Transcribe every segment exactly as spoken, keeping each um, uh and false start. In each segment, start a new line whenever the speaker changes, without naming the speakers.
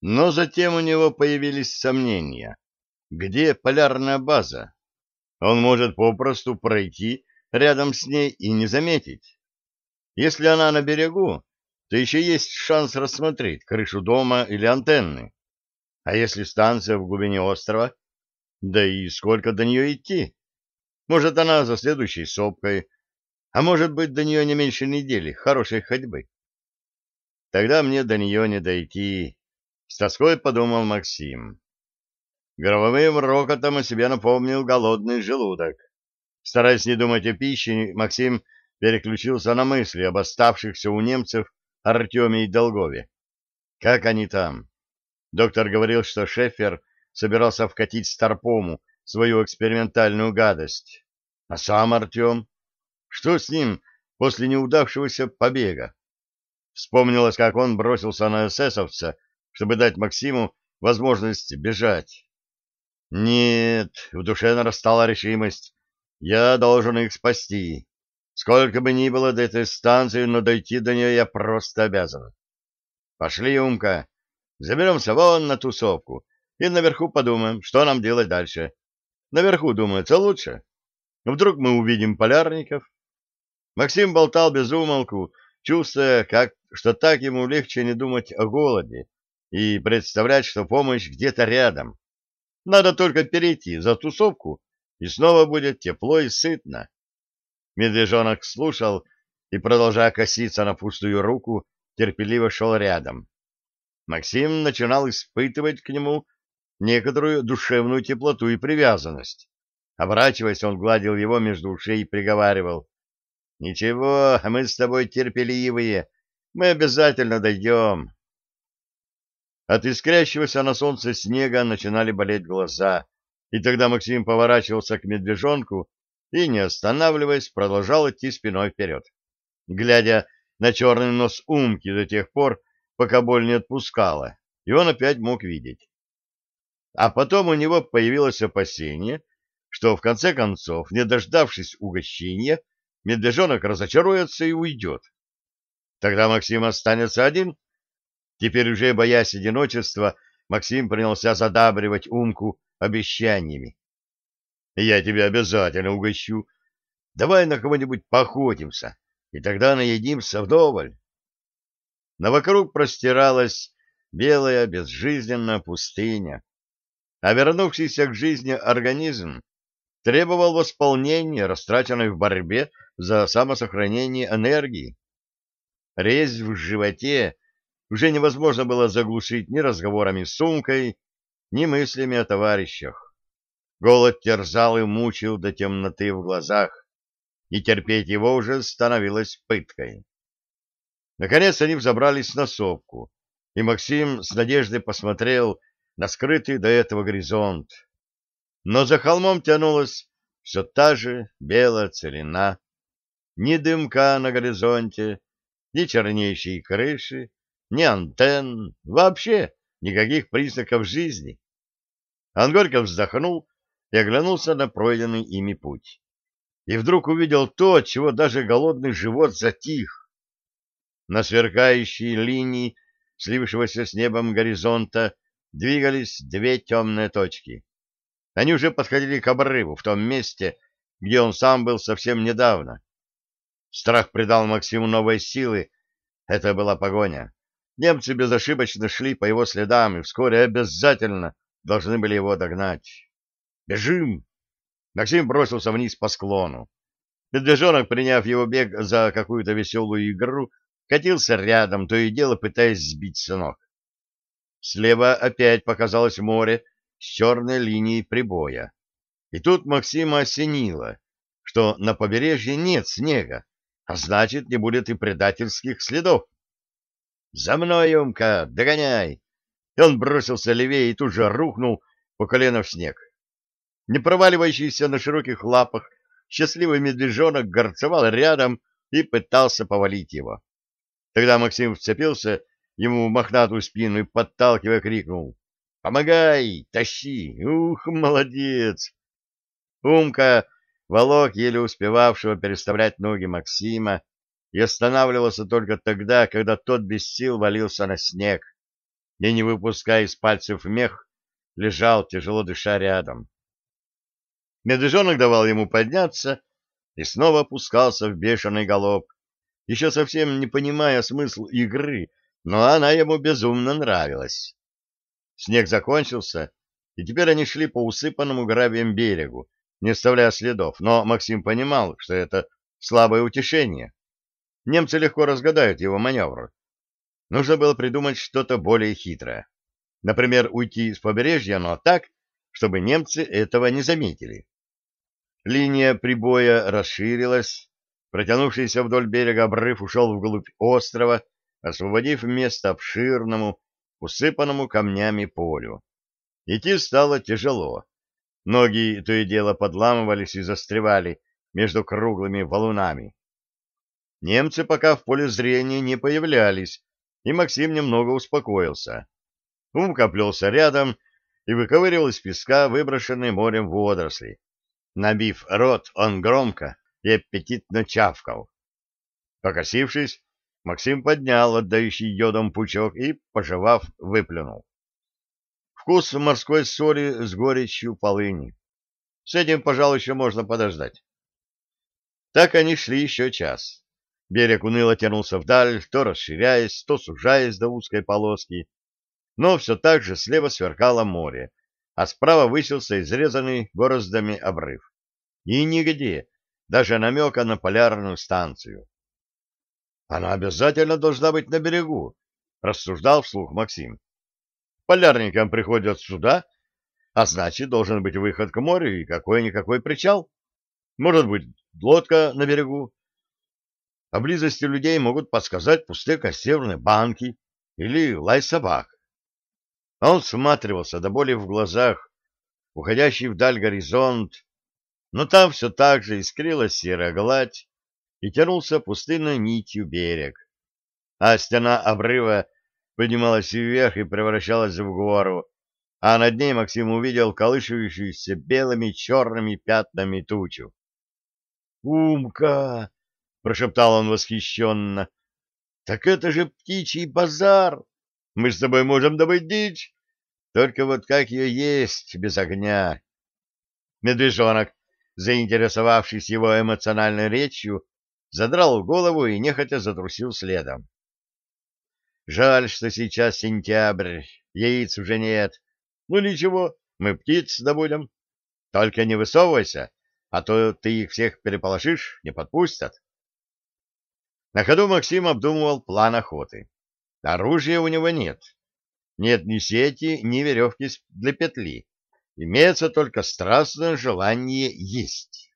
Но затем у него появились сомнения. Где полярная база? Он может попросту пройти рядом с ней и не заметить. Если она на берегу, то еще есть шанс рассмотреть крышу дома или антенны. А если станция в глубине острова? Да и сколько до нее идти? Может, она за следующей сопкой, а может быть, до нее не меньше недели хорошей ходьбы. Тогда мне до нее не дойти, — с тоской подумал Максим. Громовым рокотом о себе напомнил голодный желудок. Стараясь не думать о пище, Максим переключился на мысли об оставшихся у немцев Артеме и Долгове. Как они там? Доктор говорил, что Шефер собирался вкатить Старпому свою экспериментальную гадость. А сам Артем? Что с ним после неудавшегося побега? Вспомнилось, как он бросился на эсэсовца, чтобы дать Максиму возможность бежать. Нет, в душе нарастала решимость. Я должен их спасти. Сколько бы ни было до этой станции, но дойти до нее я просто обязан. Пошли, Умка, заберемся вон на тусовку и наверху подумаем, что нам делать дальше. Наверху, думается, лучше. Вдруг мы увидим полярников. Максим болтал без умолку, чувствуя, как, что так ему легче не думать о голоде и представлять, что помощь где-то рядом. Надо только перейти за тусовку, и снова будет тепло и сытно. Медвежонок слушал и, продолжая коситься на пустую руку, терпеливо шел рядом. Максим начинал испытывать к нему некоторую душевную теплоту и привязанность. Оборачиваясь, он гладил его между ушей и приговаривал: «Ничего, мы с тобой терпеливые, мы обязательно дойдем». От искрящегося на солнце снега начинали болеть глаза, и тогда Максим поворачивался к медвежонку и, не останавливаясь, продолжал идти спиной вперед, глядя на черный нос Умки до тех пор, пока боль не отпускала, и он опять мог видеть. А потом у него появилось опасение, что, в конце концов, не дождавшись угощения, медвежонок разочаруется и уйдет. Тогда Максим останется один. Теперь уже боясь одиночества, Максим принялся задабривать Умку обещаниями. «Я тебя обязательно угощу. Давай на кого-нибудь поохотимся, и тогда наедимся вдоволь». Но вокруг простиралась белая безжизненная пустыня, а вернувшийся к жизни организм требовал восполнения, растраченной в борьбе за самосохранение энергии. Резь в животе уже невозможно было заглушить ни разговорами с Сумкой, ни мыслями о товарищах. Голод терзал и мучил до темноты в глазах, и терпеть его уже становилось пыткой. Наконец они взобрались на сопку, и Максим с надеждой посмотрел на скрытый до этого горизонт. Но за холмом тянулась все та же белая целина, ни дымка на горизонте, ни чернеющей крыши, ни антенн, вообще никаких признаков жизни. Он горько вздохнул и оглянулся на пройденный ими путь. И вдруг увидел то, от чего даже голодный живот затих. На сверкающей линии слившегося с небом горизонта двигались две темные точки. Они уже подходили к обрыву, в том месте, где он сам был совсем недавно. Страх придал Максиму новой силы. Это была погоня. Немцы безошибочно шли по его следам и вскоре обязательно должны были его догнать. «Бежим!» Максим бросился вниз по склону. Медвежонок, приняв его бег за какую-то веселую игру, катился рядом, то и дело пытаясь сбить с ног. Слева опять показалось море с черной линией прибоя. И тут Максима осенило, что на побережье нет снега, а значит, не будет и предательских следов. «За мной, Умка, догоняй!» И он бросился левее и тут же рухнул по колено в снег. Не проваливающийся на широких лапах счастливый медвежонок горцевал рядом и пытался повалить его. Тогда Максим вцепился ему в мохнатую спину и, подталкивая, крикнул: «Помогай! Тащи! Ух, молодец!» Умка волок еле успевавшего переставлять ноги Максима и останавливался только тогда, когда тот без сил валился на снег. и, не выпуская из пальцев мех, лежал, тяжело дыша, рядом. Медвежонок давал ему подняться и снова опускался в бешеный галоп, еще совсем не понимая смысл игры, но она ему безумно нравилась. Снег закончился, и теперь они шли по усыпанному гравием берегу, не оставляя следов, но Максим понимал, что это слабое утешение. Немцы легко разгадают его маневр. Нужно было придумать что-то более хитрое. Например, уйти с побережья, но так, чтобы немцы этого не заметили. Линия прибоя расширилась, протянувшийся вдоль берега обрыв ушел вглубь острова, освободив место обширному, усыпанному камнями полю. Идти стало тяжело. Ноги то и дело подламывались и застревали между круглыми валунами. Немцы пока в поле зрения не появлялись, и Максим немного успокоился. Умка плелся рядом и выковыривал из песка выброшенные морем водоросли. Набив рот, он громко и аппетитно чавкал. Покосившись, Максим поднял отдающий йодом пучок и, пожевав, выплюнул. Вкус морской соли с горечью полыни. С этим, пожалуй, еще можно подождать. Так они шли еще час. Берег уныло тянулся вдаль, то расширяясь, то сужаясь до узкой полоски. Но все так же слева сверкало море, а справа высился изрезанный бороздами обрыв. И нигде, даже намека на полярную станцию. Она обязательно должна быть на берегу, рассуждал вслух Максим. Полярникам приходят сюда, а значит, должен быть выход к морю и какой-никакой причал. Может быть, лодка на берегу. Поблизости людей могут подсказать пустые консервные банки или лай собак. Он всматривался до боли в глазах, уходящий вдаль горизонт, но там все так же искрилась серая гладь и тянулся пустынной нитью берег, а стена обрыва поднималась вверх и превращалась в гору, а над ней Максим увидел колышущуюся белыми черными пятнами тучу. «Умка!» — прошептал он восхищенно. «Так это же птичий базар! Мы с тобой можем добыть дичь, только вот как ее есть без огня?» Медвежонок, заинтересовавшись его эмоциональной речью, задрал голову и нехотя затрусил следом. «Жаль, что сейчас сентябрь, яиц уже нет. Ну ничего, мы птиц добудем. Только не высовывайся, а то ты их всех переполошишь, не подпустят». На ходу Максим обдумывал план охоты. Оружия у него нет. Нет ни сети, ни веревки для петли. Имеется только страстное желание есть.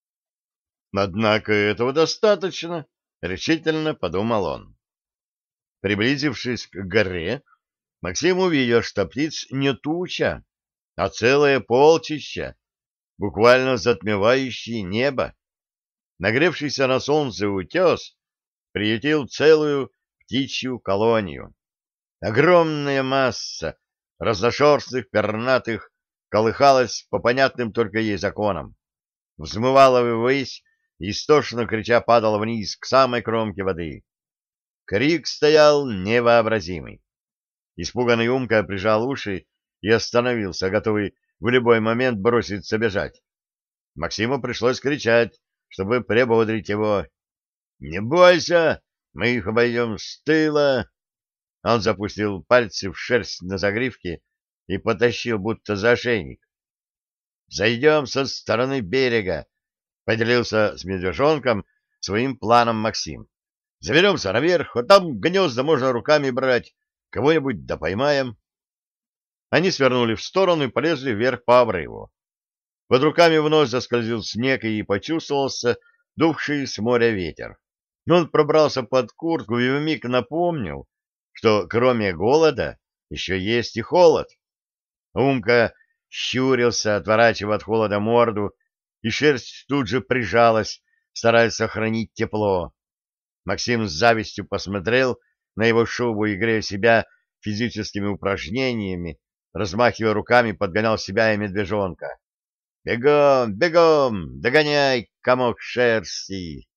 Однако этого достаточно, решительно подумал он. Приблизившись к горе, Максим увидел, что птиц не туча, а целое полчище, буквально затмевающее небо. Нагревшийся на солнце утес приютил целую птичью колонию. Огромная масса разношерстных пернатых колыхалась по понятным только ей законам, взмывала ввысь и истошно крича падала вниз к самой кромке воды. Крик стоял невообразимый. Испуганный Умка прижал уши и остановился, готовый в любой момент броситься бежать. Максиму пришлось кричать, чтобы приободрить его. «Не бойся, мы их обойдем с тыла!» Он запустил пальцы в шерсть на загривке и потащил, будто за ошейник. «Зайдем со стороны берега», — поделился с медвежонком своим планом Максим. «Заберемся наверх, а там гнезда можно руками брать, кого-нибудь да поймаем». Они свернули в сторону и полезли вверх по обрыву. Под руками вновь заскользил снег и почувствовался дувший с моря ветер. Но он пробрался под куртку и вмиг напомнил, что кроме голода еще есть и холод. Умка щурился, отворачивая от холода морду, и шерсть тут же прижалась, стараясь сохранить тепло. Максим с завистью посмотрел на его шубу и, грея себя физическими упражнениями, размахивая руками, подгонял себя и медвежонка. «Бегом, бегом, догоняй, комок шерсти!»